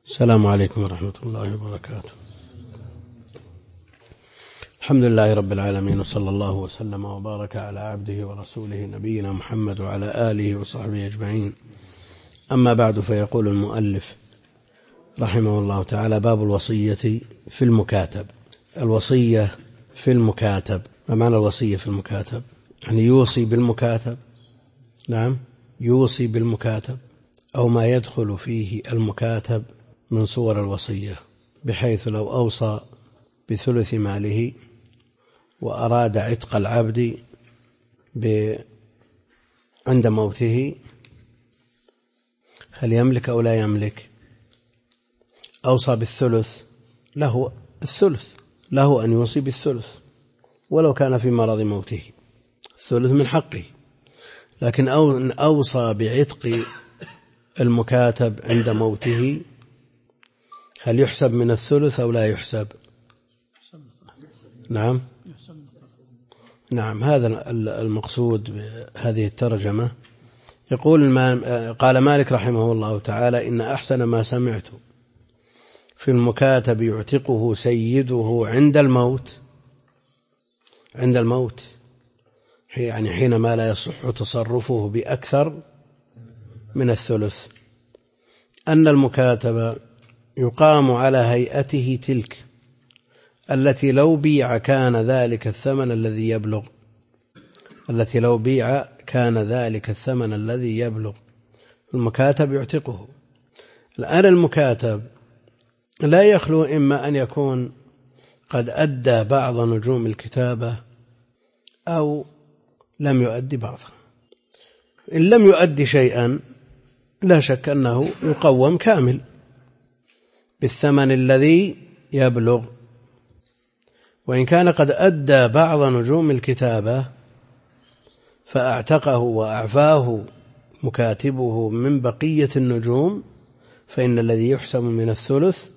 السلام عليكم ورحمة الله وبركاته. الحمد لله رب العالمين، وصلى الله وسلم وبارك على عبده ورسوله نبينا محمد وعلى آله وصحبه أجمعين. أما بعد، فيقول المؤلف رحمه الله تعالى: باب الوصية في المكاتب. الوصية في المكاتب، ما معنى الوصية في المكاتب؟ يعني يوصي بالمكاتب، نعم يوصي بالمكاتب أو ما يدخل فيه المكاتب من صور الوصية، بحيث لو أوصى بثلث ماله وأراد عتق العبد عند موته، هل يملك أو لا يملك؟ أوصى بالثلث، له الثلث، له أن يوصي بالثلث ولو كان في مرض موته، الثلث من حقه. لكن أوصى بعتق المكاتب عند موته، هل يحسب من الثلث أو لا يحسب؟ نعم هذا المقصود بهذه الترجمة. قال مالك رحمه الله تعالى: إن أحسن ما سمعت في المكاتب يعتقه سيده عند الموت، عند الموت يعني حينما لا يصح تصرفه بأكثر من الثلث، أن المكاتب يقام على هيئته تلك التي لو بيع كان ذلك الثمن الذي يبلغ، التي لو بيع كان ذلك الثمن الذي يبلغ، المكاتب يعتقه. الآن المكاتب لا يخلو إما أن يكون قد أدى بعض نجوم الكتابة أو لم يؤدي بعضها. إن لم يؤدي شيئا لا شك أنه يقوم كامل بالثمن الذي يبلغ، وإن كان قد أدى بعض نجوم الكتابة فأعتقه وأعفاه مكاتبه من بقية النجوم، فإن الذي يحسب من الثلث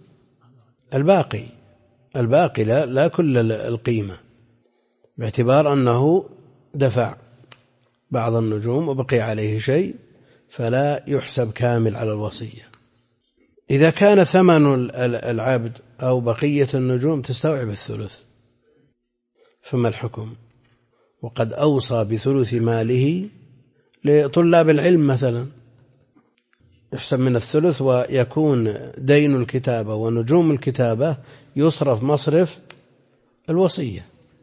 الباقي لا كل القيمة، باعتبار أنه دفع بعض النجوم وبقي عليه شيء، فلا يحسب كامل على الوصية. إذا كان ثمن العبد أو بقية النجوم تستوعب الثلث، فما الحكم؟ وقد أوصى بثلث ماله لطلاب العلم مثلا، يحسب من الثلث، ويكون دين الكتابة ونجوم الكتابة يصرف مصرف الوصية.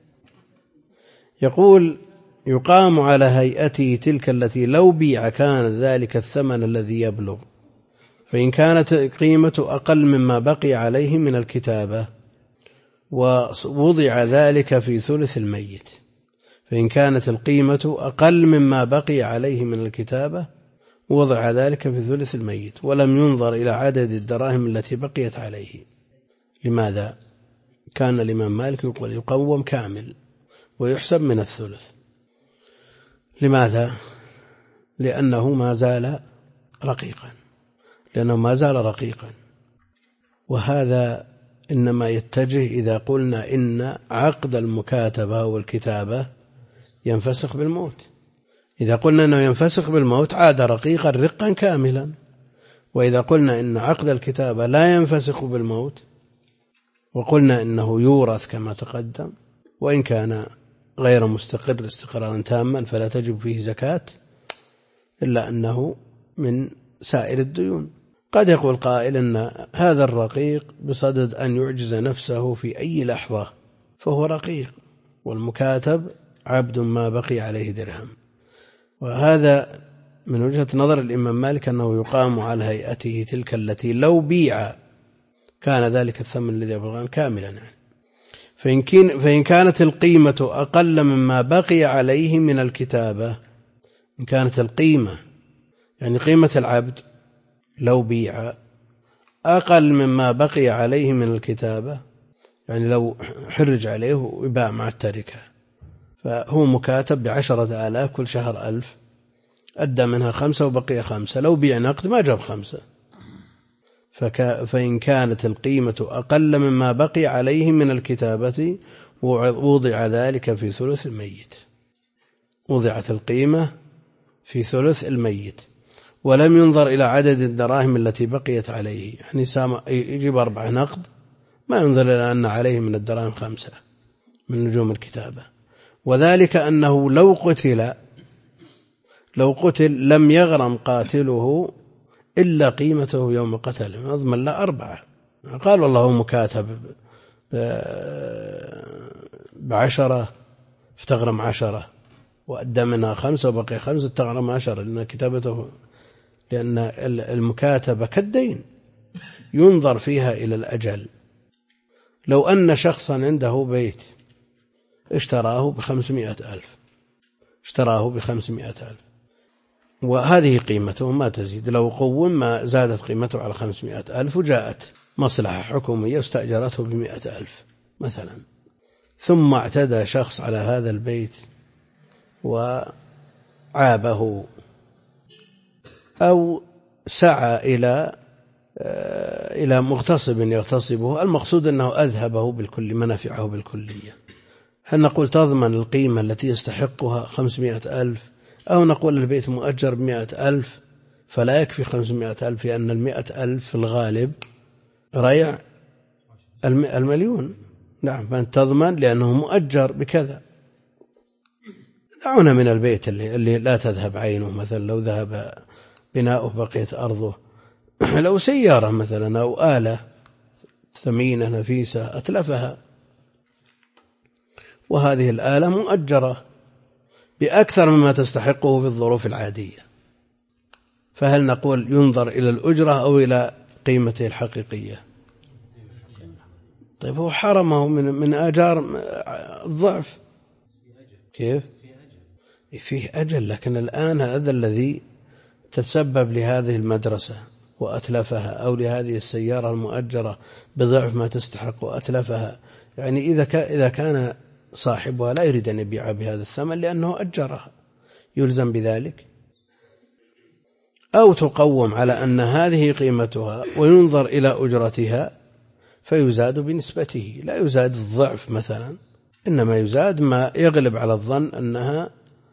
يقول: يقام على هيئته تلك التي لو بيع كان ذلك الثمن الذي يبلغ، فإن كانت قيمة أقل مما بقي عليه من الكتابة ووضع ذلك في ثلث الميت، فإن كانت القيمة أقل مما بقي عليه من الكتابة ووضع ذلك في ثلث الميت، ولم ينظر إلى عدد الدراهم التي بقيت عليه. لماذا؟ كان الإمام مالك يقول يقوم كامل ويحسب من الثلث. لماذا؟ لأنه ما زال رقيقا، وهذا إنما يتجه إذا قلنا إن عقد المكاتبة والكتابة ينفسخ بالموت. إذا قلنا أنه ينفسخ بالموت عاد رقا كاملا، وإذا قلنا إن عقد الكتابة لا ينفسخ بالموت وقلنا إنه يورث كما تقدم، وإن كان غير مستقر استقرارا تاما فلا تجب فيه زكاة، إلا أنه من سائر الديون. قد يقول قائل أن هذا الرقيق بصدد أن يعجز نفسه في أي لحظة فهو رقيق، والمكاتب عبد ما بقي عليه درهم. وهذا من وجهة نظر الإمام مالك أنه يقام على هيئته تلك التي لو بيع كان ذلك الثمن الذي يبلغ كاملا يعني. فإن كانت القيمة أقل مما بقي عليه من الكتابة، إن كانت القيمة يعني قيمة العبد لو بيع أقل مما بقي عليه من الكتابة، يعني لو حرج عليه ويباع مع التركة، فهو مكاتب ب10,000 كل شهر 1000، أدى منها 5 وبقي 5، لو بيع نقد ما جاب 5. فإن كانت القيمة أقل مما بقي عليه من الكتابة وضع ذلك في ثلث الميت، وضعت القيمة في ثلث الميت، ولم ينظر إلى عدد الدراهم التي بقيت عليه، يعني يجيب 4 نقد، ما ينظر إلى أن عليه من الدراهم 5 من نجوم الكتابة. وذلك أنه لو قتل لم يغرم قاتله إلا قيمته يوم قتله، نضمن له 4. قال والله هو مكاتب ب10 افتغرم 10 وأدى منها 5 وبقي 5 تغرم 10 لأن المكاتبة كالدين ينظر فيها إلى الأجل. لو أن شخصا عنده بيت اشتراه ب500,000 وهذه قيمته ما تزيد، لو قوم ما زادت قيمته على 500,000، وجاءت مصلحة حكومية واستأجرته ب100,000 مثلا، ثم اعتدى شخص على هذا البيت وعابه أو سعى إلى مغتصب يغتصبه، المقصود أنه أذهبه بالكل، منافعه بالكلية، هل نقول تضمن القيمة التي يستحقها 500,000 أو نقول البيت مؤجر ب100,000 فلا يكفي 500,000 لأن 100,000 في الغالب ريع 1,000,000؟ نعم، فأنت تضمن لأنه مؤجر بكذا. دعونا من البيت اللي لا تذهب عينه، مثلا لو ذهب بناؤه بقيت أرضه، لو سيارة مثلا أو آلة ثمينة نفيسة أتلفها، وهذه الآلة مؤجرة بأكثر مما تستحقه في الظروف العادية، فهل نقول ينظر إلى الأجرة أو إلى قيمته الحقيقية؟ طيب هو حرمه من آجار الضعف، كيف؟ فيه أجل، لكن الآن هذا الذي تسبب لهذه المدرسة وأتلفها، أو لهذه السيارة المؤجرة بضعف ما تستحق وأتلفها، يعني إذا كان صاحبها لا يريد أن يبيعها بهذا الثمن لأنه أجرها يلزم بذلك، أو تقوم على أن هذه قيمتها وينظر إلى أجرتها فيزاد بنسبته، لا يزاد الضعف مثلا، إنما يزاد ما يغلب على الظن أنها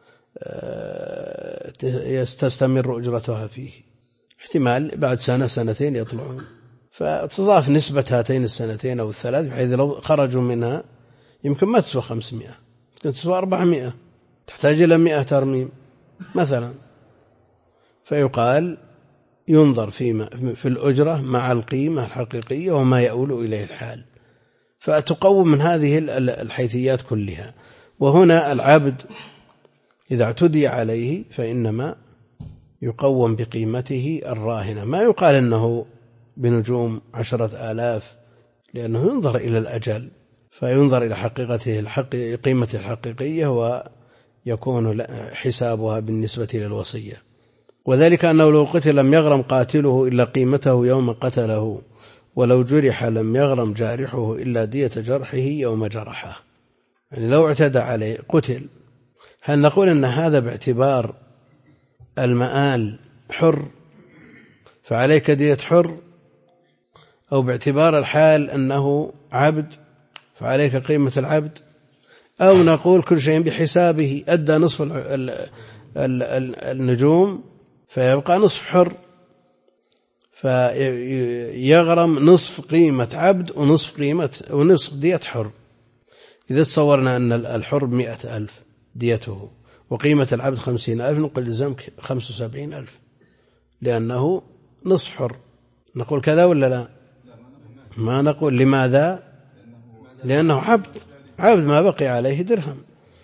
تستمر أجرتها فيه، احتمال بعد 1 2 يطلعون، فتضاف نسبة هاتين 2 أو 3 بحيث لو خرجوا منها يمكن ما تسوى 500، يمكن تسوى 400، تحتاج إلى 100 ترميم مثلا، فيقال ينظر في الأجرة مع القيمة الحقيقية وما يؤول إليه الحال، فتقوم من هذه الحيثيات كلها. وهنا العبد إذا اعتدي عليه فإنما يقوم بقيمته الراهنة، ما يقال أنه بنجوم 10,000 لأنه ينظر إلى الأجل، فينظر إلى قيمته الحقيقية ويكون حسابها بالنسبة للوصية. وذلك أنه لو قتل لم يغرم قاتله إلا قيمته يوم قتله، ولو جرح لم يغرم جارحه إلا دية جرحه يوم جرحه، يعني لو اعتدى عليه قتل، هل نقول أن هذا باعتبار المآل حر فعليك دية حر، أو باعتبار الحال أنه عبد فعليك قيمة العبد، أو نقول كل شيء بحسابه، أدى نصف النجوم فيبقى نصف حر، فيغرم نصف قيمة عبد ونصف دية حر. إذا تصورنا أن الحر 100,000 ديته وقيمة العبد 50,000 نقول لزمك 75,000 لأنه نصف حر، نقول كذا ولا لا؟ ما نقول. لماذا؟ لأنه عبد ما بقي عليه درهم.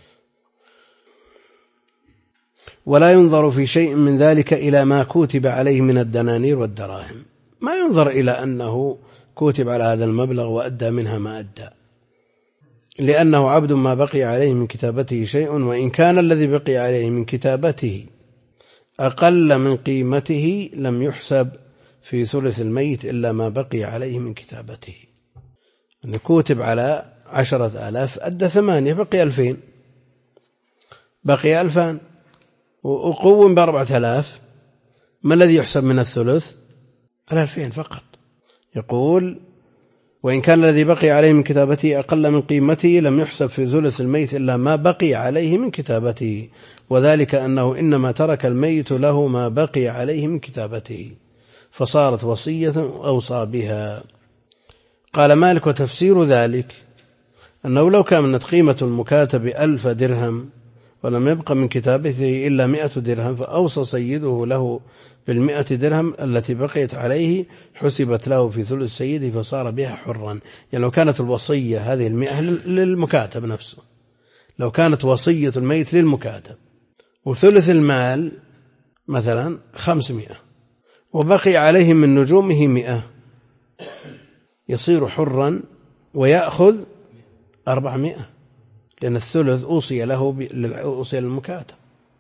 ولا ينظر في شيء من ذلك إلى ما كتب عليه من الدنانير والدراهم، ما ينظر إلى أنه كتب على هذا المبلغ وأدى منها ما أدى، لأنه عبد ما بقي عليه من كتابته شيء، وإن كان الذي بقي عليه من كتابته أقل من قيمته لم يحسب في ثلث الميت إلا ما بقي عليه من كتابته. أن كتب على 10,000 أدى 8 بقي 2000، بقي 2000 وقوم ب4,000، ما الذي يحسب من الثلث؟ 2000 فقط. يقول وإن كان الذي بقي عليه من كتابته أقل من قيمته لم يحسب في ثلث الميت إلا ما بقي عليه من كتابته، وذلك أنه إنما ترك الميت له ما بقي عليه من كتابته فصارت وصية أوصى بها. قال مالك: وتفسير ذلك أنه لو كانت قيمة المكاتب 1000 درهم ولم يبق من كتابته إلا 100 درهم فأوصى سيده له بال100 درهم التي بقيت عليه حسبت له في ثلث سيده فصار بها حرا. يعني لو كانت الوصية هذه 100 للمكاتب نفسه، لو كانت وصية الميت للمكاتب وثلث المال مثلا 500 وبقي عليه من نجومه 100 يصير حرا ويأخذ 400 لأن الثلث أوصي له أوصي للمكاتب.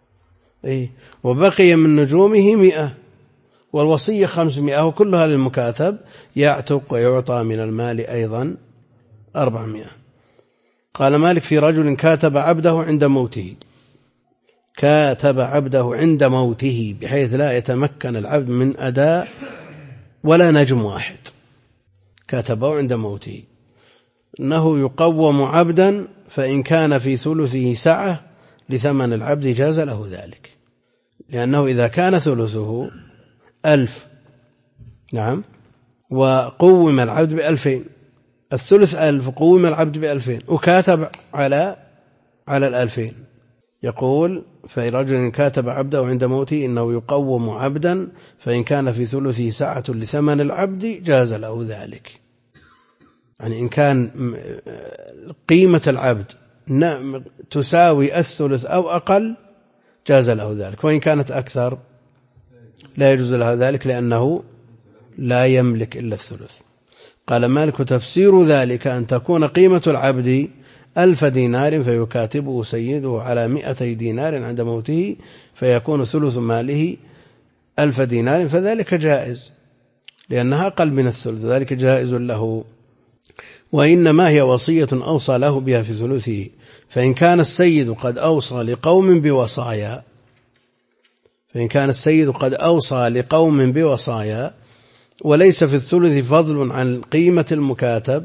وبقي من نجومه 100 والوصية 500 وكلها للمكاتب يعتق ويعطى من المال أيضا 400. قال مالك: في رجل كاتب عبده عند موته، كاتب عبده عند موته بحيث لا يتمكن العبد من أداء ولا نجم واحد، كاتبه عند موته أنه يقوم عبدا فإن كان في ثلثه سعة لثمن العبد جاز له ذلك، لأنه إذا كان ثلثه 1000 نعم وقوم العبد ب2000، الثلث 1000 قوم العبد ب2000 وكاتب على 2000، يقول: فرجل كاتب عبده عند موته إنه يقوم عبدا فإن كان في ثلثه سعة لثمن العبد جاز له ذلك. يعني إن كان قيمة العبد تساوي الثلث أو أقل جاز له ذلك، وإن كانت أكثر لا يجوز له ذلك لأنه لا يملك إلا الثلث. قال مالك: تفسير ذلك أن تكون قيمة العبد 1000 دينار فيكاتبه سيده على 200 دينار عند موته فيكون ثلث ماله 1000 دينار، فذلك جائز لأنها أقل من الثلث، ذلك جائز له. وإنما هي وصية أوصى له بها في ثلثه، فإن كان السيد قد أوصى لقوم بوصايا، فإن كان السيد قد أوصى لقوم بوصايا وليس في الثلث فضل عن قيمة المكاتب،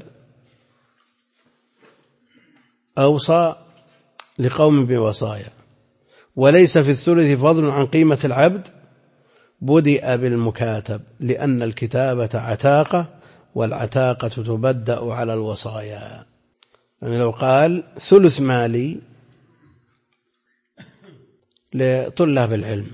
أوصى لقوم بوصايا وليس في الثلث فضل عن قيمة العبد، بدأ بالمكاتب لأن الكتابة عتاقة والعتاقة تبدأ على الوصايا. يعني لو قال ثلث مالي لطلاب العلم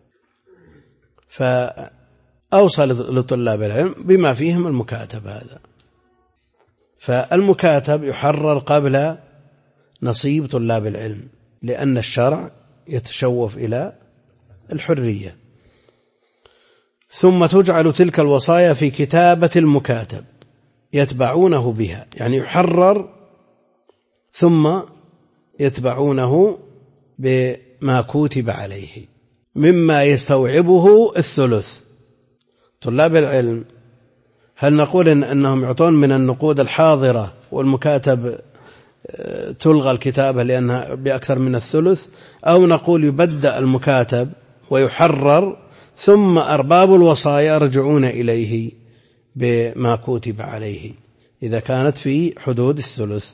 فأوصى لطلاب العلم بما فيهم المكاتب هذا، فالمكاتب يحرر قبل نصيب طلاب العلم لأن الشرع يتشوف إلى الحرية. ثم تجعل تلك الوصايا في كتابة المكاتب يتبعونه بها، يعني يحرر ثم يتبعونه بما كتب عليه مما يستوعبه الثلث. طلاب العلم هل نقول أنهم يعطون من النقود الحاضرة والمكاتب تلغى الكتابة لأنها بأكثر من الثلث، أو نقول يبدأ المكاتب ويحرر ثم أرباب الوصايا يرجعون إليه بما كتب عليه إذا كانت في حدود الثلث.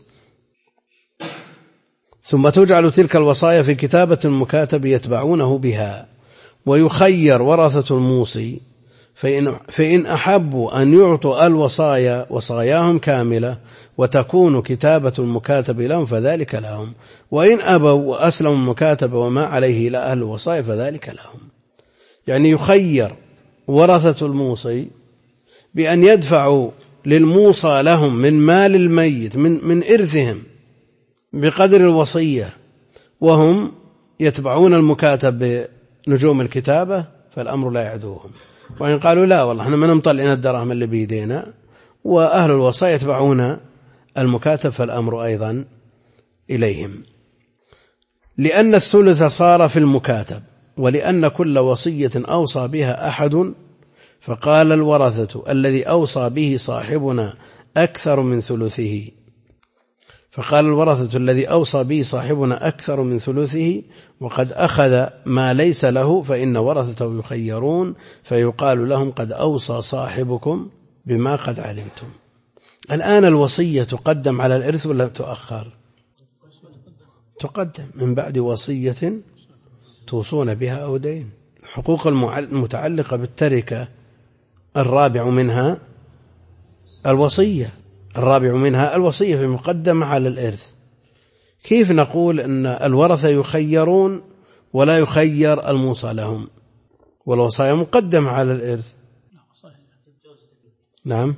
ثم تجعل تلك الوصايا في كتابة المكاتب يتبعونه بها، ويخير ورثة الموصي فإن أحبوا أن يعطوا الوصايا وصاياهم كاملة وتكون كتابة المكاتب لهم فذلك لهم، وإن أبوا وأسلموا المكاتب وما عليه إلى أهل الوصايا فذلك لهم. يعني يخير ورثة الموصي بأن يدفعوا للموصى لهم من مال الميت من إرثهم بقدر الوصية وهم يتبعون المكاتب بنجوم الكتابة فالأمر لا يعدوهم. وإن قالوا لا والله احنا ما نمطلعنا الدراهم اللي بيدينا وأهل الوصايا يتبعون المكاتب فالأمر أيضا إليهم، لأن الثلث صار في المكاتب ولأن كل وصية أوصى بها أحد. فقال الورثة الذي أوصى به صاحبنا أكثر من ثلثه، فقال الورثة الذي أوصى به صاحبنا أكثر من ثلثه وقد أخذ ما ليس له فإن ورثته يخيرون فيقال لهم قد أوصى صاحبكم بما قد علمتم. الآن الوصية تقدم على الإرث ولا تؤخر؟ تقدم من بعد وصية توصون بها أو دين. الحقوق المتعلقة بالتركة الرابع منها الوصية في مقدمة على الإرث. كيف نقول أن الورثة يخيرون ولا يخير الموصى لهم والوصايا مقدمة على الإرث؟ نعم.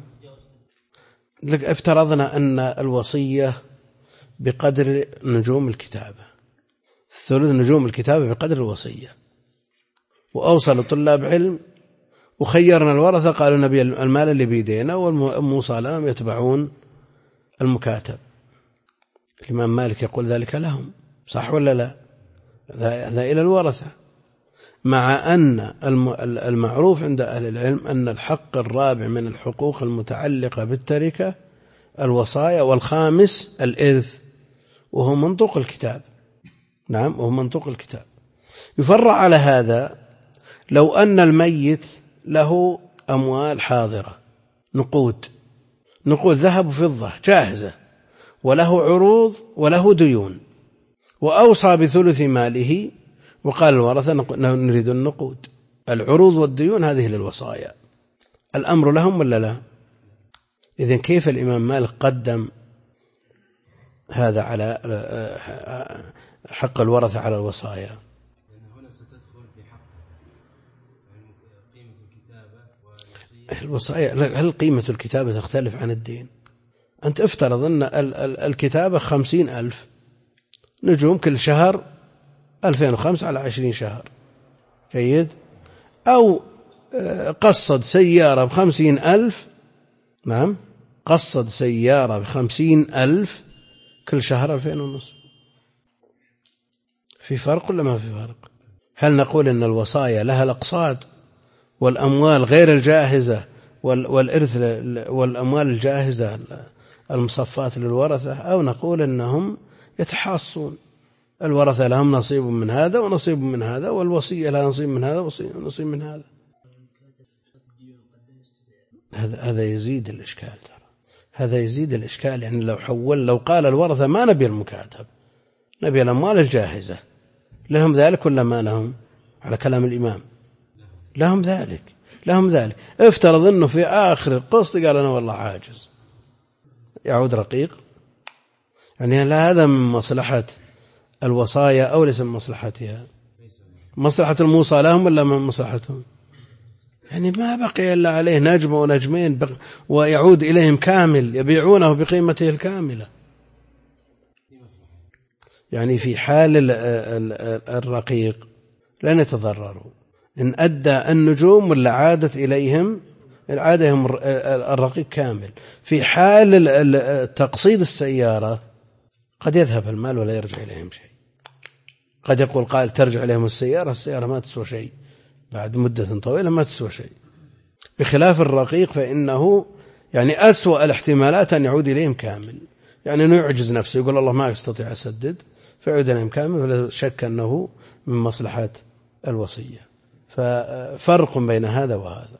افترضنا أن الوصية بقدر نجوم الكتابة، ثلث نجوم الكتابة بقدر الوصية، وأوصل طلاب علم وخيرنا الورثة قالوا نبي المال اللي بيدينا والموصى لهم يتبعون المكاتب. الإمام مالك يقول ذلك لهم، صح ولا لا؟ هذا إلى الورثة، مع أن المعروف عند أهل العلم أن الحق الرابع من الحقوق المتعلقة بالتركة الوصايا، والخامس الإرث وهو منطوق الكتاب. نعم، وهو منطوق الكتاب. يفرع على هذا لو أن الميت له أموال حاضرة، نقود ذهب وفضة جاهزة، وله عروض وله ديون، وأوصى بثلث ماله وقال الورثة نريد النقود. العروض والديون هذه للوصايا، الأمر لهم ولا لا؟ إذن كيف الإمام مالك قدم هذا على حق الورثة على الوصايا؟ هنا ستدخل في حق قيمة الكتابة الوصايا. هل قيمة الكتابة تختلف عن الدين؟ أنت افترض أن الكتابة 50,000 نجوم كل شهر 2005 على 20 شهر، جيد، أو قصد سيارة ب50,000. نعم، قصد سيارة ب50,000 كل شهر 2,500. في فرق ولا ما في فرق؟ هل نقول أن الوصايا لها الأقساط والأموال غير الجاهزة والإرث والأموال الجاهزة المصفات للورثة، أو نقول أنهم يتحاصون، الورثة لهم نصيب من هذا ونصيب من هذا، والوصية لها نصيب من هذا ونصيب من هذا؟ هذا يزيد الإشكال، ترى هذا يزيد الإشكال. يعني لو قال الورثة ما نبي المكاتب، نبي الأموال الجاهزة، لهم ذلك ولا ما لهم؟ على كلام الإمام لهم ذلك. افترض أنه في آخر القسط قال أنا والله عاجز، يعود رقيق. يعني لا، هذا من مصلحة الوصايا أو ليس من مصلحتها؟ مصلحة الموصى لهم ولا من مصلحتهم؟ يعني ما بقي إلا عليه نجمة ونجمين ويعود إليهم كامل، يبيعونه بقيمته الكاملة. يعني في حال الرقيق لن يتضرروا إن أدى النجوم ولا عادت إليهم الرقيق كامل. في حال تقصيد السيارة قد يذهب المال ولا يرجع إليهم شيء. قد يقول قائل ترجع إليهم السيارة ما تسوى شيء، بعد مدة طويلة ما تسوى شيء. بخلاف الرقيق فإنه يعني أسوأ الاحتمالات أن يعود إليهم كامل، يعني أنه يعجز نفسه يقول الله ما أستطيع أسدد فيعود إليهم كامل، ولا شك أنه من مصلحة الوصية. ففرق بين هذا وهذا.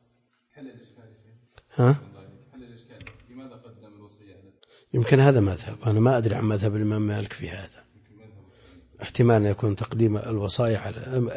لماذا قدم الوصية؟ يمكن هذا مذهب، أنا ما أدري عن مذهب الإمام مالك في هذا. احتمال أن يكون تقديم الوصايا على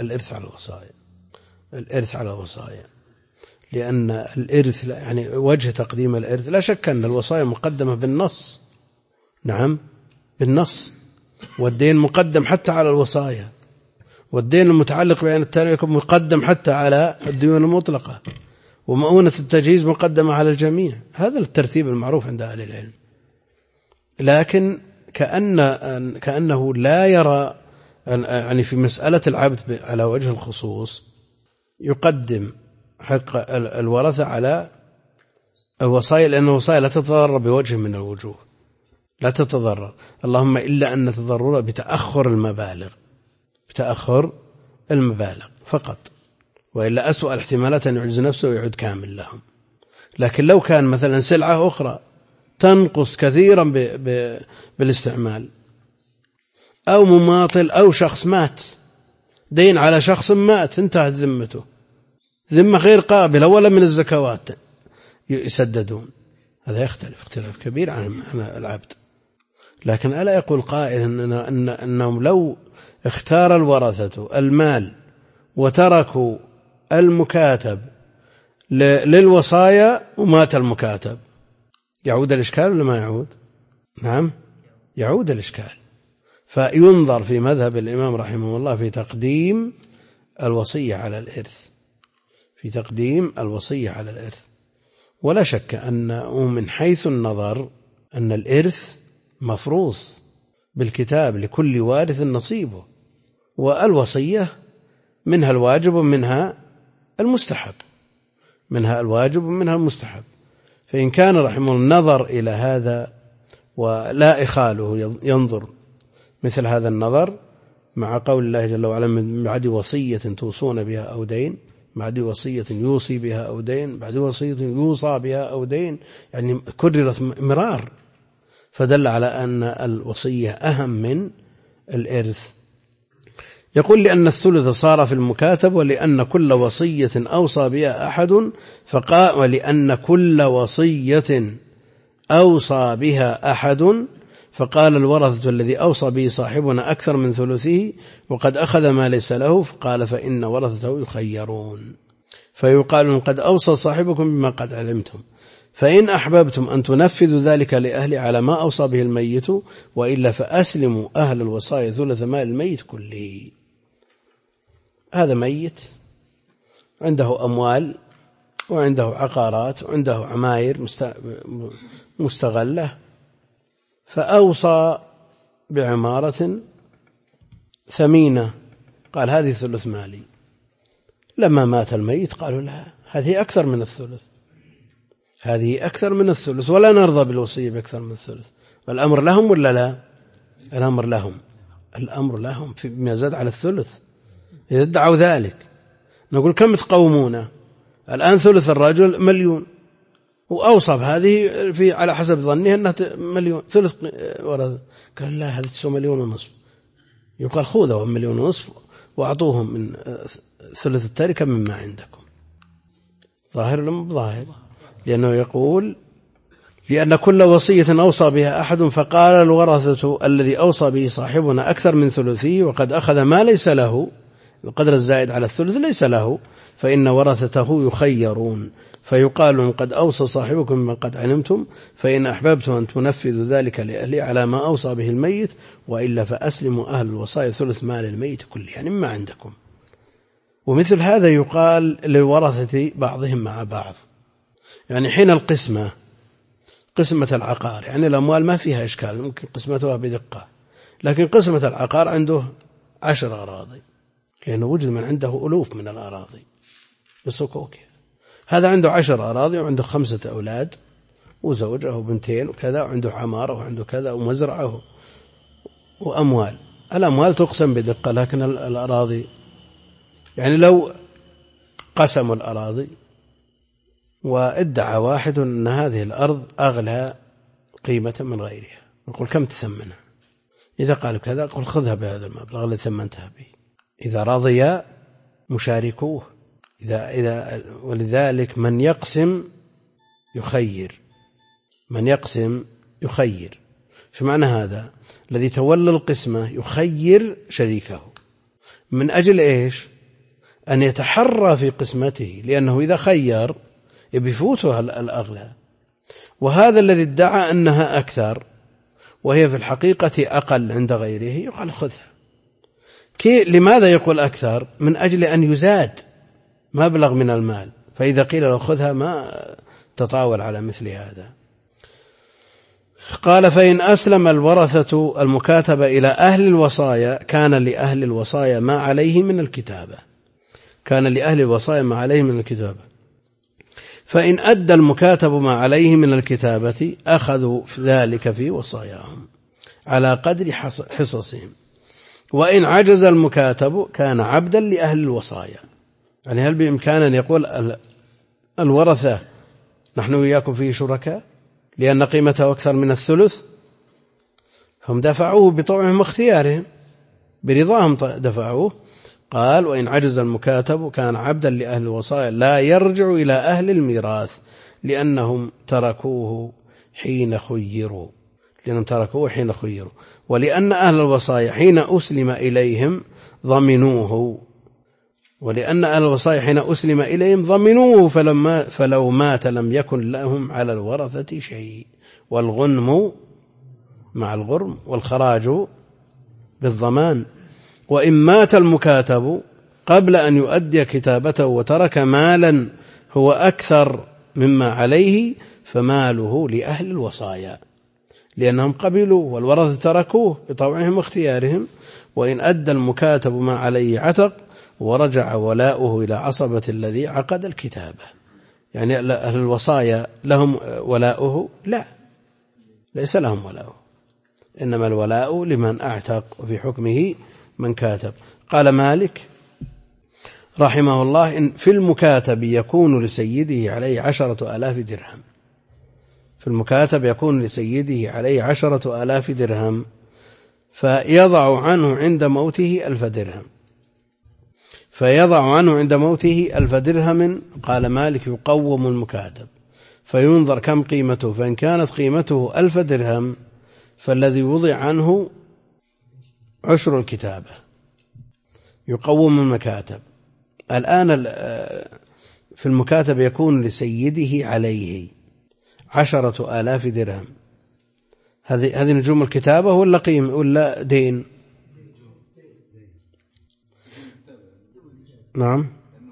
الإرث على الوصايا، لأن الإرث يعني وجه تقديم الإرث لا شك أن الوصايا مقدمة بالنص. نعم، بالنص. والدين مقدم حتى على الوصايا، والدين المتعلق بين التركة مقدم حتى على الديون المطلقة، ومؤونة التجهيز مقدمة على الجميع. هذا الترتيب المعروف عند أهل العلم. لكن كأنه لا يرى يعني في مسألة العبد على وجه الخصوص يقدم حق الورثة على الوصايا، لأن الوصايا لا تتضرر بوجه من الوجوه، لا تتضرر، اللهم إلا أن تضرر بتأخر المبالغ فقط، وإلا أسوأ الاحتمالات أن يعجز نفسه ويعود كامل لهم. لكن لو كان مثلا سلعة أخرى تنقص كثيرا بالاستعمال، أو مماطل، أو شخص مات، دين على شخص مات انتهت ذمته، ذمة غير قابلة ولا من الزكوات يسددون، هذا يختلف اختلاف كبير عن العبد. لكن ألا يقول قائل أنهم لو اختار الورثة المال وتركوا المكاتب للوصايا ومات المكاتب، يعود الإشكال ولا ما يعود؟ نعم يعود الإشكال. فينظر في مذهب الإمام رحمه الله في تقديم الوصية على الإرث، في تقديم الوصية على الإرث. ولا شك أنه من حيث النظر أن الإرث مفروض بالكتاب لكل وارث نصيبه، والوصية منها الواجب ومنها المستحب، منها الواجب ومنها المستحب. فإن كان رحمه النظر إلى هذا ولا إخاله ينظر مثل هذا النظر مع قول الله جل وعلا من بعد وصية توصون بها أو دين، بعد وصية يوصي بها أو دين، بعد وصية يوصى بها أو دين، يعني كررت مرار، فدل على أن الوصية أهم من الإرث. يقول لأن الثلث صار في المكاتب، ولأن كل وصية أوصى بها أحد ولأن كل وصية أوصى بها أحد فقال الورثة الذي أوصى به صاحبنا أكثر من ثلثه وقد أخذ ما ليس له، فقال فإن ورثته يخيرون، فيقال قد أوصى صاحبكم بما قد علمتم، فإن أحببتم أن تنفذوا ذلك لأهل على ما أوصى به الميت، وإلا فأسلموا أهل الوصايا ثلث مال الميت كله. هذا ميت عنده أموال وعنده عقارات وعنده عماير مستغلة، فأوصى بعمارة ثمينة، قال هذه ثلث مالي. لما مات الميت قالوا لا، هذه أكثر من الثلث، هذه أكثر من الثلث، ولا نرضى بالوصية بأكثر من الثلث. والأمر لهم ولا لا؟ الأمر لهم، الأمر لهم فيما زاد على الثلث. إذا ادعوا ذلك نقول كم تقومونه؟ الآن ثلث الرجل 1,000,000 وأوصى هذه في على حسب ظنه أنها 1,000,000 ثلث ورث، قال لا هذه تسوى 1,500,000. يقال خذوا 1,500,000 وأعطوهم من ثلث التركة مما عندكم. ظاهر ولا مو ظاهر؟ لأنه يقول لأن كل وصية أوصى بها أحد فقال الورثة الذي أوصى به صاحبنا أكثر من ثلثه وقد أخذ ما ليس له، القدر الزائد على الثلث ليس له، فإن ورثته يخيرون، فيقال قد أوصى صاحبكم ما قد علمتم، فإن أحببتم أن تنفذوا ذلك لأهله على ما أوصى به الميت، وإلا فأسلموا أهل الوصايا ثلث مال الميت كله، يعني ما عندكم. ومثل هذا يقال للورثة بعضهم مع بعض، يعني حين القسمة، قسمة العقار، يعني الأموال ما فيها إشكال ممكن قسمتها بدقة، لكن قسمة العقار عنده 10 أراضي، لأنه وجد من عنده ألوف من الأراضي بصكوكها، هذا عنده 10 أراضي وعنده 5 أولاد وزوجه وبنتين وكذا، وعنده عمارة وعنده كذا ومزرعة وأموال. الأموال تقسم بدقة، لكن الأراضي يعني لو قسموا الأراضي وادعى واحد أن هذه الأرض أغلى قيمة من غيرها، نقول كم تثمنها؟ إذا قال كذا قل خذها بهذا المبلغ الذي ثمنتها به، إذا رضي مشاركوه، ولذلك من يقسم يخير، من يقسم يخير. شو معنى هذا؟ الذي تولى القسمة يخير شريكه من أجل إيش؟ أن يتحرى في قسمته، لأنه إذا خير يبفوتها الأغلى، وهذا الذي ادعى أنها أكثر وهي في الحقيقة أقل عند غيره يقال خذها. لماذا يقول أكثر؟ من أجل أن يزاد مبلغ من المال، فإذا قيل له خذها ما تطاول على مثل هذا. قال فإن أسلم الورثة المكاتبة إلى أهل الوصايا كان لأهل الوصايا ما عليه من الكتابة، كان لأهل الوصايا ما عليه من الكتابة، فإن أدى المكاتب ما عليه من الكتابة أخذوا ذلك في وصاياهم على قدر حصصهم، وإن عجز المكاتب كان عبدا لأهل الوصايا. يعني هل بإمكان أن يقول الورثة نحن وياكم فيه شركاء لأن قيمته أكثر من الثلث؟ هم دفعوه بطوعهم واختيارهم، برضاهم دفعوه. قال وإن عجز المكاتب كان عبدا لأهل الوصايا لا يرجع إلى أهل الميراث لأنهم تركوه حين خيروا، ولأن أهل الوصايا حين أسلم إليهم ضمنوه، فلو مات لم يكن لهم على الورثة شيء، والغنم مع الغرم والخراج بالضمان. وإن مات المكاتب قبل أن يؤدي كتابته وترك مالا هو أكثر مما عليه فماله لأهل الوصايا، لأنهم قبلوا والورثة تركوه بطوعهم واختيارهم. وإن أدى المكاتب ما عليه عتق ورجع ولاؤه إلى عصبة الذي عقد الكتابة. يعني أهل الوصايا لهم ولاؤه؟ لا، ليس لهم ولاؤه، إنما الولاء لمن أعتق، وفي حكمه من كاتب. قال مالك رحمه الله: إن في المكاتب يكون لسيده عليه 10,000 درهم، في المكاتب يكون لسيده عليه 10,000 درهم، فيضع عنه عند موته 1,000 درهم، قال مالك: يقوم المكاتب فينظر كم قيمته، فإن كانت قيمته 1,000 درهم فالذي وضع عنه عشر الكتابة. يقوم المكاتب. الآن في المكاتب يكون لسيده عليه 10,000 درهم، هذه نجوم الكتابة ولا قيمة ولا دين؟ نعم،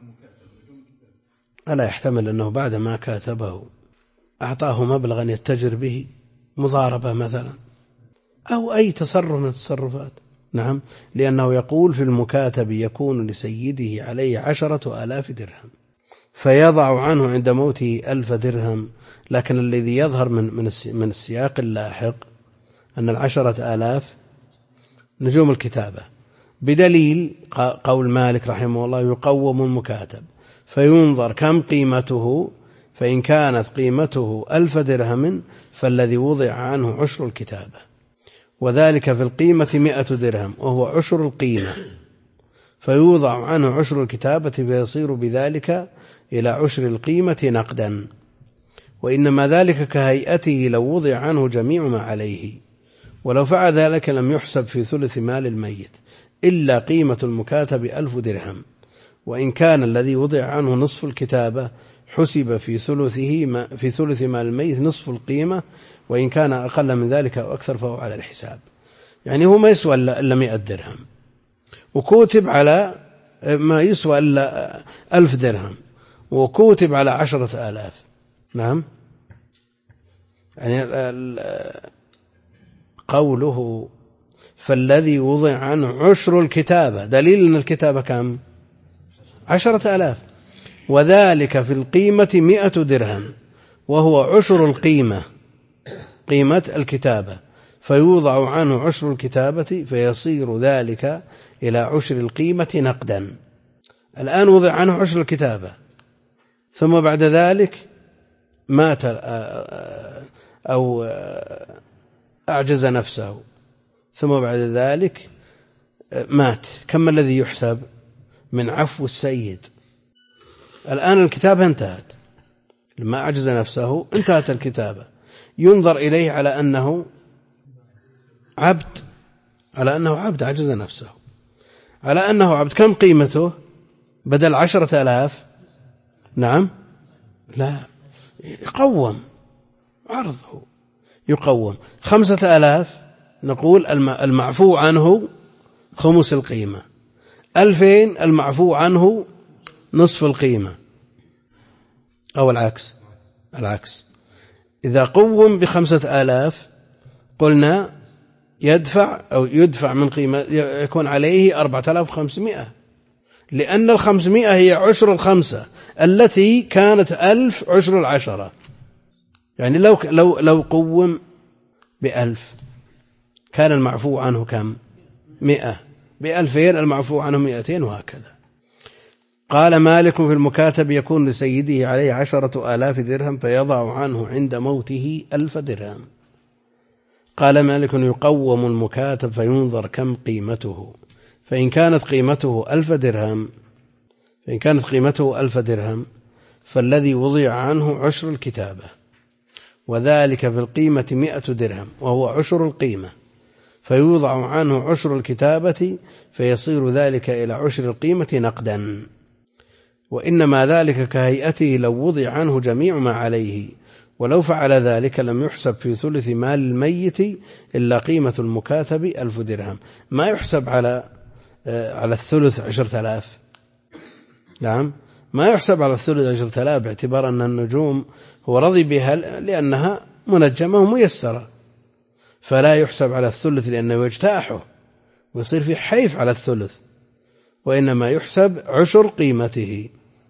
ألا يحتمل أنه بعد ما كاتبه أعطاه مبلغا يتجر به، مضاربة مثلا، أو أي تصرف من التصرفات. نعم، لأنه يقول في المكاتب يكون لسيده عليه 10,000 درهم، فيضع عنه عند موته 1,000 درهم. لكن الذي يظهر من السياق اللاحق أن 10,000 نجوم الكتابة، بدليل قول مالك رحمه الله: يقوم المكاتب فينظر كم قيمته، فإن كانت قيمته 1,000 درهم فالذي وضع عنه عشر الكتابة، وذلك في القيمة 100 درهم وهو عشر القيمة، فيوضع عنه عشر الكتابة فيصير بذلك إلى عشر القيمة نقدا. وإنما ذلك كهيئته لو وضع عنه جميع ما عليه، ولو فعل ذلك لم يحسب في ثلث مال الميت إلا قيمة المكاتب 1,000 درهم، وإن كان الذي وضع عنه نصف الكتابة حسب في ثلث مال الميت نصف القيمة، وإن كان أقل من ذلك أو أكثر فهو على الحساب. يعني هو ما يسوى إلا 100 درهم، وكوتب على ما يسوى إلا 1,000 درهم، وكوتب على 10,000. نعم، يعني قوله فالذي وضع عنه عشر الكتابة دليل أن الكتابة كم؟ 10,000، وذلك في القيمة 100 درهم وهو عشر القيمة، قيمة الكتابة، فيوضع عنه عشر الكتابة فيصير ذلك إلى عشر القيمة نقدا. الآن وضع عنه عشر الكتابة، ثم بعد ذلك مات أو أعجز نفسه، ثم بعد ذلك مات، كم الذي يحسب من عفو السيد؟ الآن الكتابة انتهت، لما أعجز نفسه انتهت الكتابة، ينظر إليه على أنه عبد عجز نفسه، على أنه عبد. كم قيمته بدل 10,000؟ نعم، لا، يقوم عرضه، يقوم 5,000، نقول المعفو عنه خمس القيمة، 2,000 المعفو عنه نصف القيمة، أو العكس. إذا قوم ب5,000 قلنا يدفع من قيمة، يكون عليه 4,500، لأن 500 هي عشر 5 التي كانت 1,000 عشر 10. يعني لو قوم 1,000 كان المعفو عنه كم؟ 100، 2,000 المعفو عنه 200، وهكذا. قال مالك في المكاتب يكون لسيده عليه 10,000 درهم فيضع عنه عند موته 1,000 درهم. قال مالك يقوم المكاتب فينظر كم قيمته، فإن كانت قيمته 1,000 درهم فالذي وضع عنه عشر الكتابة، وذلك في القيمة 100 درهم وهو عشر القيمة، فيوضع عنه عشر الكتابة فيصير ذلك إلى عشر القيمة نقدا، وإنما ذلك كهيئته لو وضع عنه جميع ما عليه، ولو فعل ذلك لم يحسب في ثلث مال الميت إلا قيمة المكاتب 1000 درهم. ما يحسب على الثلث 10,000. نعم، ما يحسب على الثلث 10,000 باعتبار أن النجوم هو رضي بها لأنها منجمة وميسرة، فلا يحسب على الثلث لأنه يجتاحه ويصير في حيف على الثلث، وإنما يحسب عشر قيمته.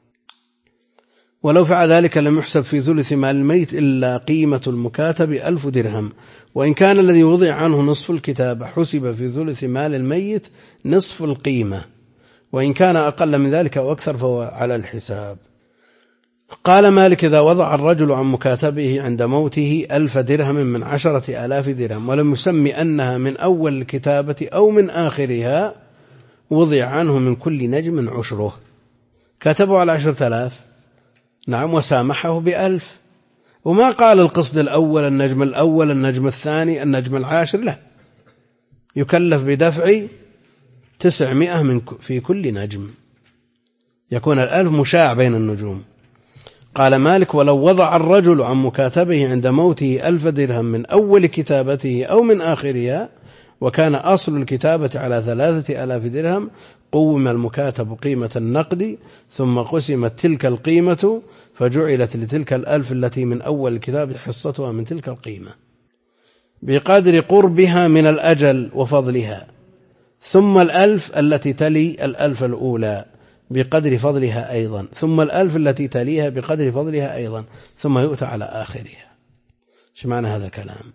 ولو فعل ذلك لم يحسب في ثلث مال الميت إلا قيمة المكاتب 1000 درهم، وإن كان الذي وضع عنه نصف الكتابة حسب في ثلث مال الميت نصف القيمة، وإن كان أقل من ذلك أو أكثر فهو على الحساب. قال مالك: إذا وضع الرجل عن مكاتبه عند موته 1000 درهم من 10,000 درهم ولم يسمي أنها من أول الكتابة أو من آخرها، وضع عنه من كل نجم عشره. كتبوا على 10,000، نعم، وسامحه ب1000، وما قال القسط الأول، النجم الأول، النجم الثاني، النجم العاشر، لا، يكلف بدفع 900 في كل نجم، يكون 1000 مشاع بين النجوم. قال مالك: ولو وضع الرجل عن مكاتبه عند موته 1000 درهم من أول كتابته أو من آخرها، وكان أصل الكتابة على 3000 درهم، قوم المكاتب قيمة النقد ثم قسمت تلك القيمة فجعلت لتلك 1000 التي من أول الكتاب حصتها من تلك القيمة بقدر قربها من الأجل وفضلها، ثم 1000 التي تلي 1000 الأولى بقدر فضلها أيضا، ثم 1000 التي تليها بقدر فضلها أيضا، ثم يؤتى على آخرها. ايش معنى هذا الكلام؟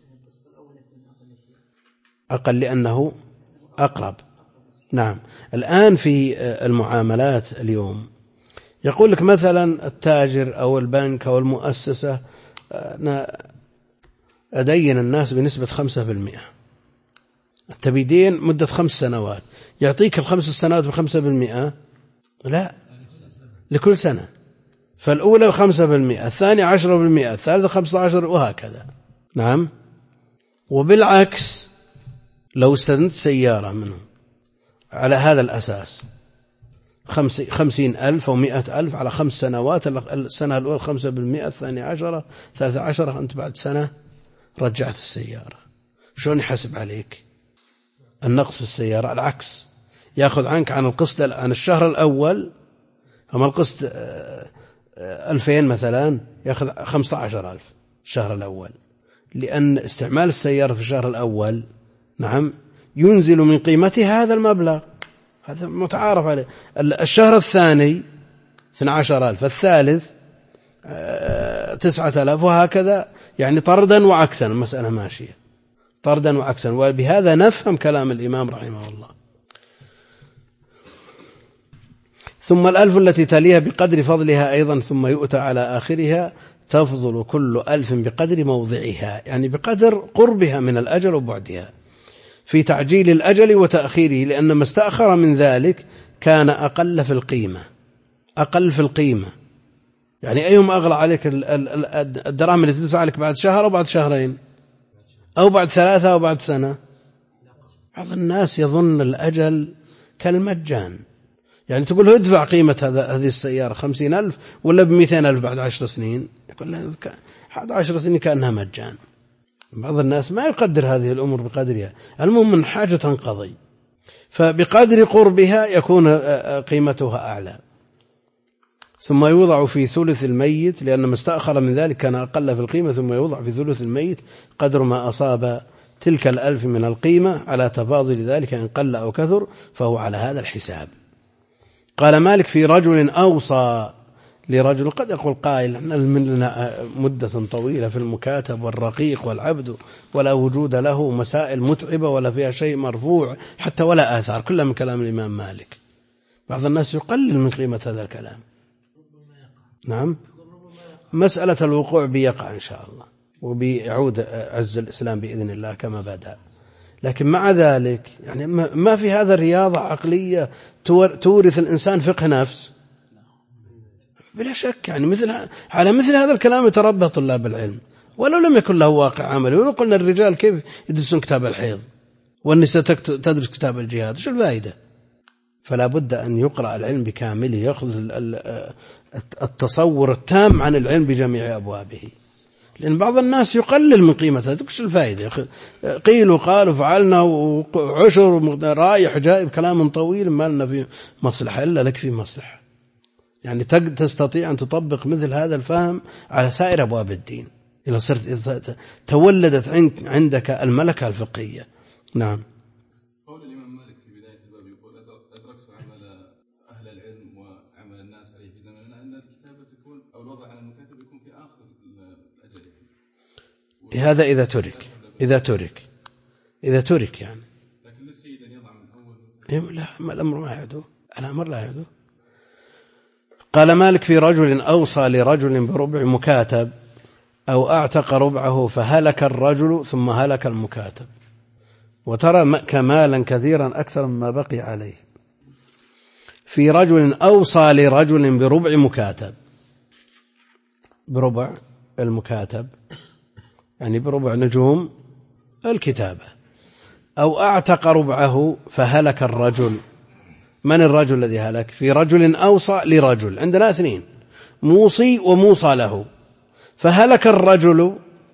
أقل لأنه أقرب. نعم. الآن في المعاملات اليوم يقول لك مثلا التاجر أو البنك أو المؤسسة: أنا أدين الناس بنسبة 5%، التبيدين مدة 5 سنوات، يعطيك ال5 سنوات ب5%؟ لا، لكل سنة، فالأولى 5%، الثانية 10%، الثالثة 15%، وهكذا. نعم. وبالعكس لو استدنت سيارة منهم على هذا الأساس 50,000 أو 100,000 على 5 سنوات، السنة الأولى 5%، الثانية 10، 13، أنت بعد سنة رجعت السيارة، شلون يحسب عليك النقص في السيارة؟ العكس، يأخذ عنك عن القسط عن الشهر الأول، أما القسط 2000 مثلا يأخذ 15,000 الشهر الأول، لأن استعمال السيارة في الشهر الأول، نعم، ينزل من قيمتها هذا المبلغ، هذا متعارف عليه. الشهر الثاني 12,000، الثالث 9,000، وهكذا، يعني طردا وعكسا، المسألة ماشية طردا وعكسا. وبهذا نفهم كلام الإمام رحمه الله. ثم 1000 التي تليها بقدر فضلها أيضا، ثم يؤتى على آخرها، تفضل كل 1000 بقدر موضعها، يعني بقدر قربها من الأجل وبعدها، في تعجيل الأجل وتأخيره، لأن ما استأخر من ذلك كان أقل في القيمة، أقل في القيمة. يعني أيهم أغلى عليك، الدراهم اللي تدفع لك بعد شهر أو بعد شهرين أو بعد 3 أو بعد سنة؟ بعض الناس يظن الأجل كالمجان، يعني تقول ادفع قيمة هذه السيارة 50,000 ولا ب200,000 بعد 10 سنين، يقول بعد 10 سنين كأنها مجان. بعض الناس ما يقدر هذه الأمور بقدرها، المهم من حاجة تنقضي، فبقدر قربها يكون قيمتها أعلى. ثم يوضع في ثلث الميت، لأن ما استأخر من ذلك كان أقل في القيمة، ثم يوضع في ثلث الميت قدر ما أصاب تلك 1000 من القيمة على تفاضل ذلك، إن قل أو كثر فهو على هذا الحساب. قال مالك: في رجل أوصى لرجل. قد يقول قائل: من لنا مدة طويلة في المكاتب والرقيق والعبد ولا وجود له، مسائل متعبة ولا فيها شيء مرفوع حتى ولا آثار، كلها من كلام الإمام مالك. بعض الناس يقلل من قيمة هذا الكلام. نعم، مسألة الوقوع بيقع إن شاء الله، وبيعود عز الإسلام بإذن الله كما بدأ، لكن مع ذلك يعني ما في هذا رياضة عقلية تورث الإنسان فقه نفس، بلا شك يعني على مثل هذا الكلام يتربى طلاب العلم، ولو لم يكن له واقع عملي. ولو قلنا الرجال كيف يدرسون كتاب الحيض والنساء تدرس كتاب الجهاد، شو الفائدة؟ فلا بد أن يقرأ العلم بكامله، يأخذ التصور التام عن العلم بجميع أبوابه. لأن بعض الناس يقلل من قيمته، شو الفائدة؟ قيل وقال وفعلنا وعشر رايح جائب كلام طويل ما لنا فيه مصلحة إلا لك فيه مصلحة. يعني تستطيع أن تطبق مثل هذا الفهم على سائر أبواب الدين إذا تولدت عندك الملكة الفقهية. نعم. قول الإمام مالك في بداية الباب يقول: أدركت عمل أهل العلم وعمل الناس عليه في زمننا أن الكتابة تكون أو الوضع على المكاتب يكون في آخر الأجل. هذا إذا ترك يعني. لكن للسيد أن يضع من أول. لا، الأمر ما يعدو، الأمر لا يعدو. قال مالك: في رجل أوصى لرجل بربع مكاتب أو أعتق ربعه فهلك الرجل ثم هلك المكاتب وترى كمالا كثيرا أكثر مما بقي عليه. في رجل أوصى لرجل بربع مكاتب، بربع المكاتب يعني بربع نجوم الكتابة، أو أعتق ربعه فهلك الرجل. من الرجل الذي هلك؟ في رجل أوصى لرجل، عندنا اثنين، موصي وموصى له، فهلك الرجل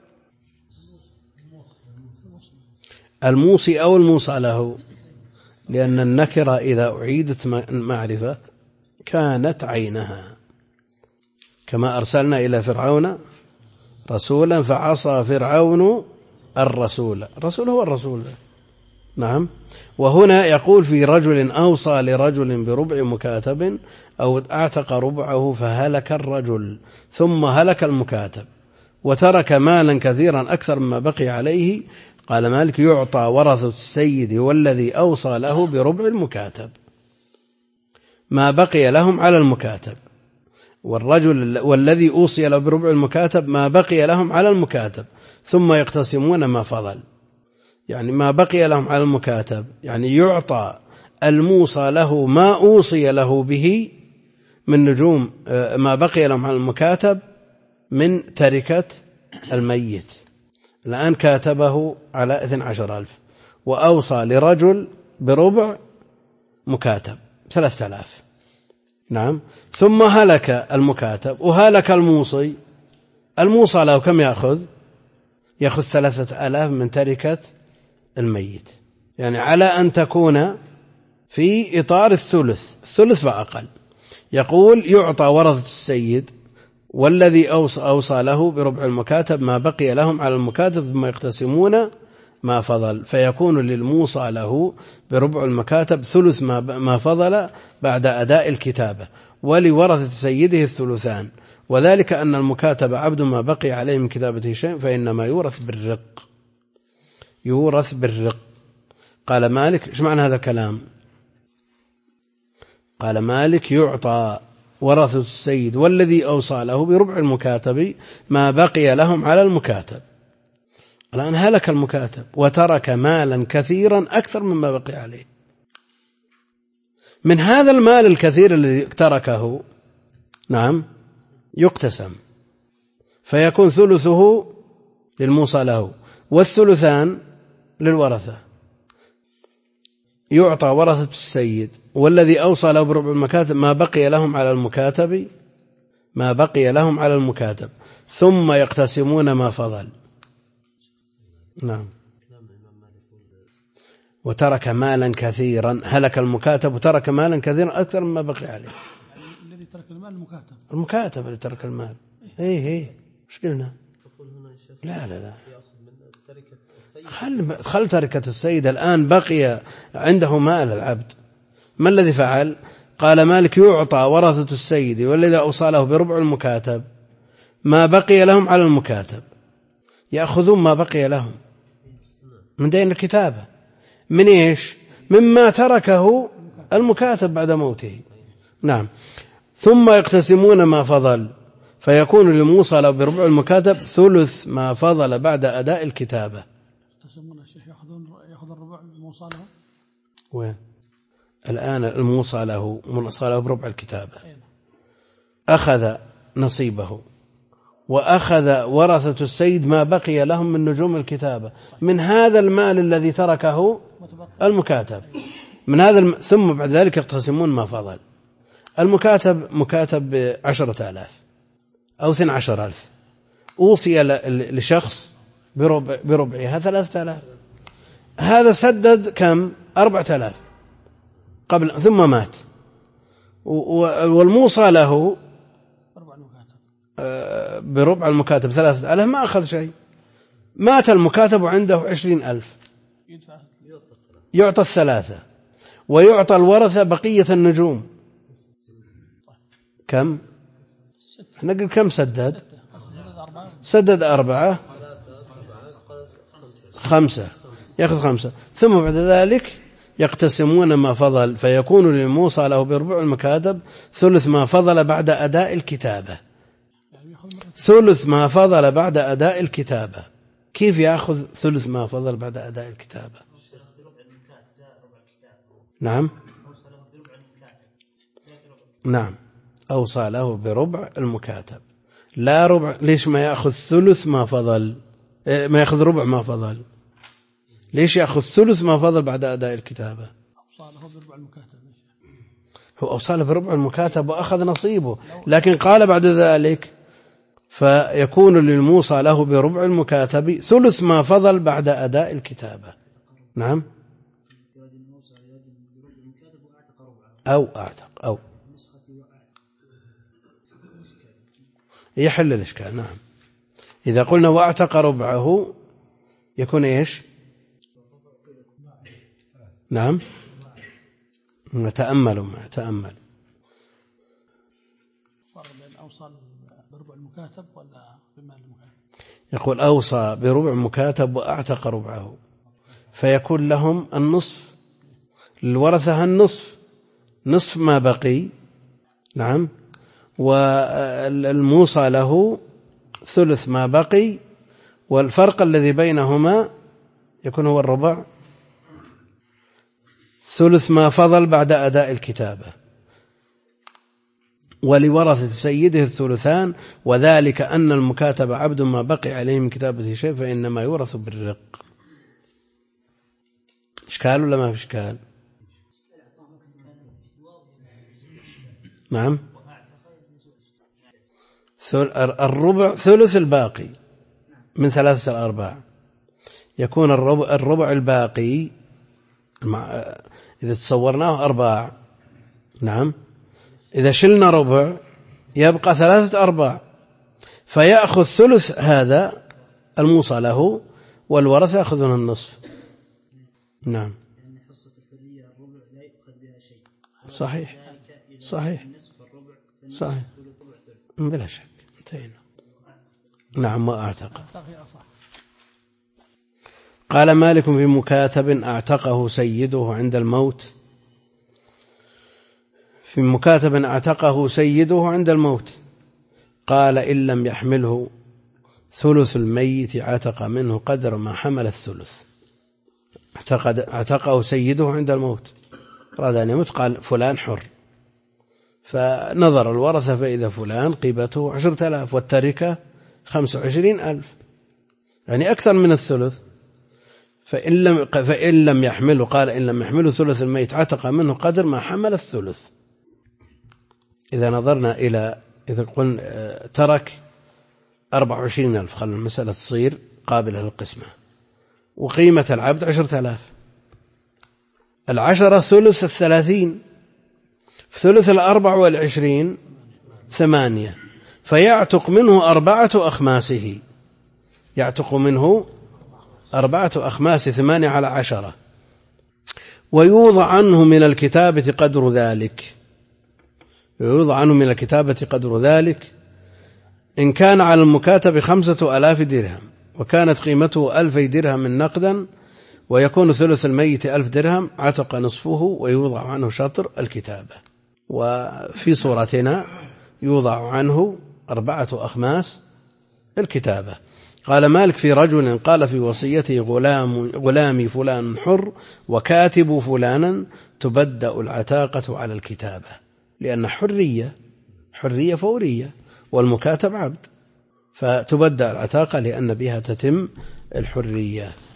الموصي أو الموصى له، لأن النكرة إذا أعيدت معرفة كانت عينها، كما أرسلنا إلى فرعون رسولا فعصى فرعون الرسول. الرسول هو الرسول. نعم. وهنا يقول: في رجل أوصى لرجل بربع مكاتب أو أعتق ربعه فهلك الرجل ثم هلك المكاتب وترك مالا كثيرا أكثر مما بقي عليه. قال مالك: يعطى ورثة السيد والذي أوصى له بربع المكاتب ما بقي لهم على المكاتب، والرجل والذي أوصي له بربع المكاتب ما بقي لهم على المكاتب، ثم يقتسمون ما فضل. يعني ما بقي لهم على المكاتب يعني يعطى الموصى له ما أوصي له به من نجوم ما بقي لهم على المكاتب من تركة الميت. الآن كاتبه على 12,000 وأوصى لرجل بربع مكاتب 3,000. نعم. ثم هلك المكاتب وهلك الموصي. الموصى له كم يأخذ 3,000 من تركة الميت، يعني على أن تكون في إطار الثلث فأقل. يقول: يعطى ورثة السيد والذي أوصى له بربع المكاتب ما بقي لهم على المكاتب ثم يقتسمون ما فضل، فيكون للموصى له بربع المكاتب ثلث ما فضل بعد أداء الكتابة، ولورثة سيده الثلثان، وذلك أن المكاتب عبد ما بقي عليه من كتابته شيء فإنما يورث بالرق. قال مالك: ايش معنى هذا الكلام؟ قال مالك: يعطى ورثة السيد والذي أوصى له بربع المكاتب ما بقي لهم على المكاتب. الآن هلك المكاتب وترك مالا كثيرا أكثر مما بقي عليه. من هذا المال الكثير الذي تركه نعم يقتسم، فيكون ثلثه للموصى له والثلثان للورثة. يعطى ورثة السيد والذي أوصى له بربع المكاتب ما بقي لهم على المكاتب ثم يقتسمون ما فضل. نعم. وترك مالا كثيرا، هلك المكاتب وترك مالا كثيرا أكثر مما بقي عليه. الذي ترك المال المكاتب اللي ترك المال. ايه ايش قلنا؟ لا خل تركة السيد. الآن بقي عنده مال العبد، ما الذي فعل؟ قال مالك: يعطى ورثة السيد والذي أوصى له بربع المكاتب ما بقي لهم على المكاتب، يأخذون ما بقي لهم من دين الكتابة. من إيش؟ مما تركه المكاتب بعد موته. نعم. ثم يقتسمون ما فضل، فيكون للموصى له بربع المكاتب ثلث ما فضل بعد أداء الكتابة. يأخذ الربع الموصى له وين؟ الآن الموصى له بربع الكتابة. أخذ نصيبه، وأخذ ورثة السيد ما بقي لهم من نجوم الكتابة من هذا المال الذي تركه المكاتب، من هذا ثم بعد ذلك يقتسمون ما فضل. المكاتب مكاتب 10,000 أو 12,000، أوصي لشخص بربعها 3,000، هذا سدد كم؟ 4,000 قبل ثم مات، والموصى له بربع المكاتب 3,000 ما أخذ شيء. مات المكاتب وعنده 20,000، يعطى 3 ويعطى الورثة بقية النجوم. كم؟ نقول كم سدد؟ سدد 4 5، يأخذ 5، ثم بعد ذلك يقتسمون ما فضل، فيكون للموصى له بربع المكاتب ثلث ما فضل بعد أداء الكتابة، ثلث ما فضل بعد أداء الكتابة. كيف يأخذ ثلث ما فضل بعد أداء الكتابة؟ نعم نعم، أوصى له بربع المكاتب لا ربع. ليش ما يأخذ ثلث ما فضل، ما يأخذ ربع ما فضل؟ ليش يأخذ ثلث ما فضل بعد أداء الكتابة؟ هو أوصى له بربع المكاتب وأخذ نصيبه، لكن قال بعد ذلك فيكون للموصى له بربع المكاتب ثلث ما فضل بعد أداء الكتابة. نعم، أو أعتق أو يحل الإشكال. نعم، إذا قلنا وأعتق ربعه يكون إيش؟ نعم، تأمل. يقول أوصى بربع مكاتب وأعتق ربعه، فيكون لهم النصف، للورثة النصف، نصف ما بقي. نعم، والموصى له ثلث ما بقي، والفرق الذي بينهما يكون هو الربع، ثلث ما فضل بعد أداء الكتابة. ولورثة سيده الثلثان، وذلك أن المكاتب عبد ما بقي عليه من كتابته شيء فإنما يورث بالرق. إشكال ولا ما في إشكال؟ نعم، الربع ثلث الباقي من 3/4، يكون الربع الباقي إذا تصورناه 4. نعم، إذا شلنا ربع يبقى 3/4، فيأخذ ثلث هذا الموصى له، والورثة يأخذون النصف. نعم، صحيح بلا شك، انتهينا. نعم، وأعتق. قال مالك في مكاتب أعتقه سيده عند الموت، في مكاتب أعتقه سيده عند الموت، قال إن لم يحمله ثلث الميت عتق منه قدر ما حمل الثلث. اعتقه سيده عند الموت، أراد أن يموت، قال فلان حر، فنظر الورثة فإذا فلان قيمته 10,000 والتركة 25,000، يعني أكثر من الثلث. فإن لم يحمله، قال إن لم يحمله ثلث الميت عتق منه قدر ما حمل الثلث. إذا نظرنا إلى، إذا قلنا ترك 24,000، خلوا المسألة تصير قابلة للقسمة، وقيمة العبد 10,000، 10 ثلث 30، ثلث 24 8، فيعتق منه 4 أخماسه، يعتق منه 4 أخماس 8 على 10، ويوضع عنه من الكتابة قدر ذلك، يوضع عنه من الكتابة قدر ذلك إن كان على المكاتب 5,000 درهم، وكانت قيمته 2,000 درهم نقدا، ويكون ثلث الميت 1,000 درهم، عتق نصفه ويوضع عنه شطر الكتابة. وفي صورتنا يوضع عنه 4 أخماس الكتابة. قال مالك في رجل قال في وصيته غلامي فلان حر وكاتب فلانا، تبدأ العتاقة على الكتابة، لأن الحرية فورية، والمكاتب عبد، فتبدأ العتاقة لأن بها تتم الحرية.